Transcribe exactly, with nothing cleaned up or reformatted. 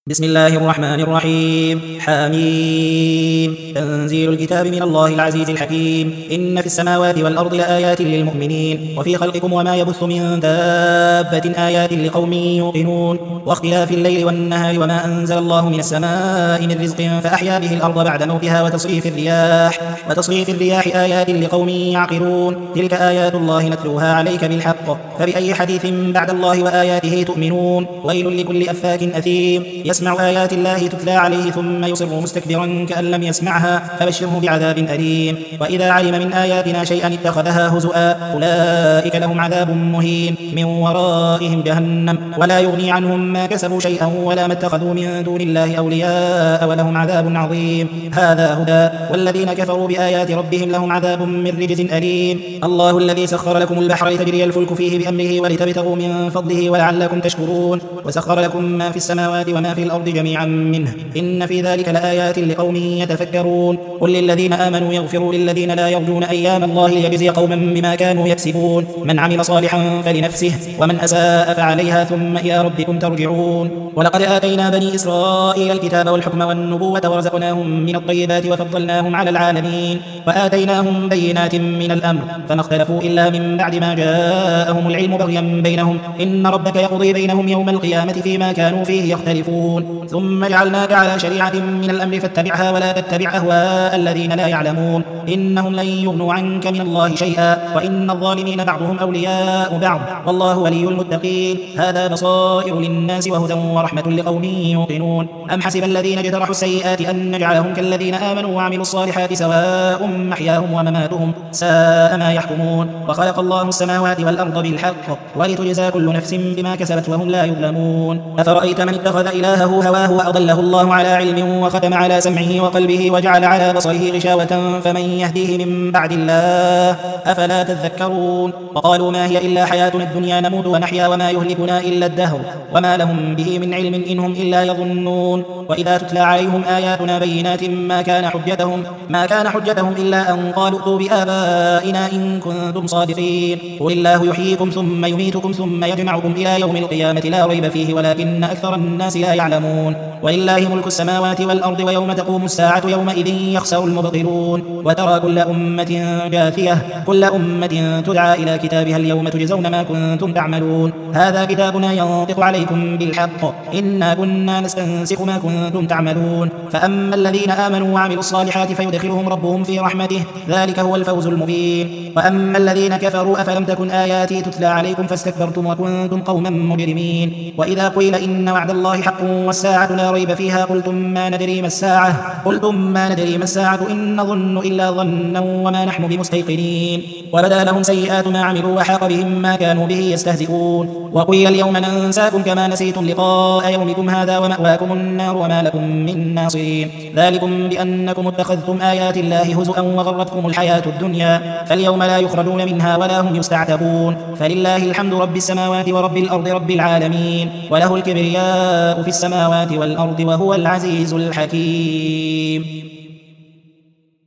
بسم الله الرحمن الرحيم. حميم. تنزيل الكتاب من الله العزيز الحكيم. إن في السماوات والأرض لآيات للمؤمنين وفي خلقكم وما يبث من دابة آيات لقوم يوقنون واختلاف الليل والنهار وما أنزل الله من السماء من رزق فأحيا به الأرض بعد موتها وتصريف الرياح وتصريف الرياح آيات لقوم يعقلون. تلك آيات الله نتلوها عليك بالحق، فبأي حديث بعد الله وآياته تؤمنون؟ ويل لكل أفاك أثيم يسمع آيات الله تتلى عليه ثم يصر مستكبرا كأن لم يسمعها فبشره بعذاب أليم. وإذا علم من آياتنا شيئا اتخذها هزؤا أولئك لهم عذاب مهين من ورائهم جهنم ولا يغني عنهم ما كسبوا شيئا ولا ما اتخذوا من دون الله أولياء ولهم عذاب عظيم. هذا هدى، والذين كفروا بآيات ربهم لهم عذاب من رجز أليم. الله الذي سخر لكم البحر لتجري الفلك فيه بأمره ولتبتغوا من فضله ولعلكم تشكرون، وسخر لكم ما في السماوات وما في الأرض جميعا منه إن في ذلك لآيات لقوم يتفكرون. قل للذين آمنوا يغفروا للذين لا يرجون أيام الله ليجزي قوما بما كانوا يكسبون. من عمل صالحا فلنفسه ومن أساء فعليها ثم إلى ربكم ترجعون. ولقد آتينا بني إسرائيل الكتاب والحكم والنبوة ورزقناهم من الطيبات وفضلناهم على العالمين وآتيناهم بينات من الأمر فما اختلفوا إلا من بعد ما جاءهم العلم بغيا بينهم إن ربك يقضي بينهم يوم القيامة فيما كانوا فيه يختلفون. ثم جعلناك على شريعة من الأمر فاتبعها ولا تتبع أهواء الذين لا يعلمون إنهم لن يغنوا عنك من الله شيئا وإن الظالمين بعضهم أولياء بعض والله ولي المتقين. هذا بصائر للناس وهدى ورحمة لقوم يوقنون. أم حسب الذين اجترحوا السيئات أن نجعلهم كالذين آمنوا وعملوا الصالحات سواء محياهم ومماتهم ساء ما يحكمون. وخلق الله السماوات والأرض بالحق ولتجزى كل نفس بما كسبت وهم لا يظلمون. أفرأيت من اتخذ إلهه هواه وأضله الله على علم وختم على سمعه وقلبه وجعل على بصره غشاوة فمن يهديه من بعد الله أفلا تذكرون. وقالوا ما هي إلا حياتنا الدنيا نموت ونحيا وما يهلكنا إلا الدهر وما لهم به من علم إنهم إلا يظنون. وإذا تتلى عليهم آياتنا بينات ما كان حجتهم ما كان حجتهم إلا أن قالوا ائتوا بآبائنا إن كنتم صادقين. قل الله يحييكم ثم يميتكم ثم يجمعكم إلى يوم القيامة لا ريب فيه ولكن أكثر الناس لا يعلمون. ولله ملك السماوات والأرض ويوم تقوم الساعة يومئذ يخسر المبطلون. وترى كل أمة جاثية كل أمة تدعى إلى كتابها اليوم تجزون ما كنتم تعملون. هذا كتابنا ينطق عليكم بالحق إنا كنا نستنسخ ما كنتم تعملون. فأما الذين آمنوا وعملوا الصالحات فيدخلهم ربهم في رحمته ذلك هو الفوز المبين. وأما الذين كفروا أفلم تكن آياتي تتلى عليكم فاستكبرتم وكنتم قوما مجرمين. وإذا قيل إن وعد الله حق والساعة لا ريب فيها قلتم ما ندري ما الساعة قلتم ما ندري ما الساعة إن نظن إلا ظنا وما نحن بمستيقنين. وبدا لهم سيئات ما عملوا وحاق بهم ما كانوا به يستهزئون. وقيل اليوم ننساكم كما نسيتم لقاء يومكم هذا ومأواكم النار وما لكم من ناصرين. ذلكم بأنكم اتخذتم آيات الله هزؤا وغرتكم الحياة الدنيا فاليوم لا يخرجون منها ولا هم يستعتبون. فلله الحمد رب السماوات ورب الأرض رب العالمين وله الكبرياء في السماوات والأرض وهو العزيز الحكيم.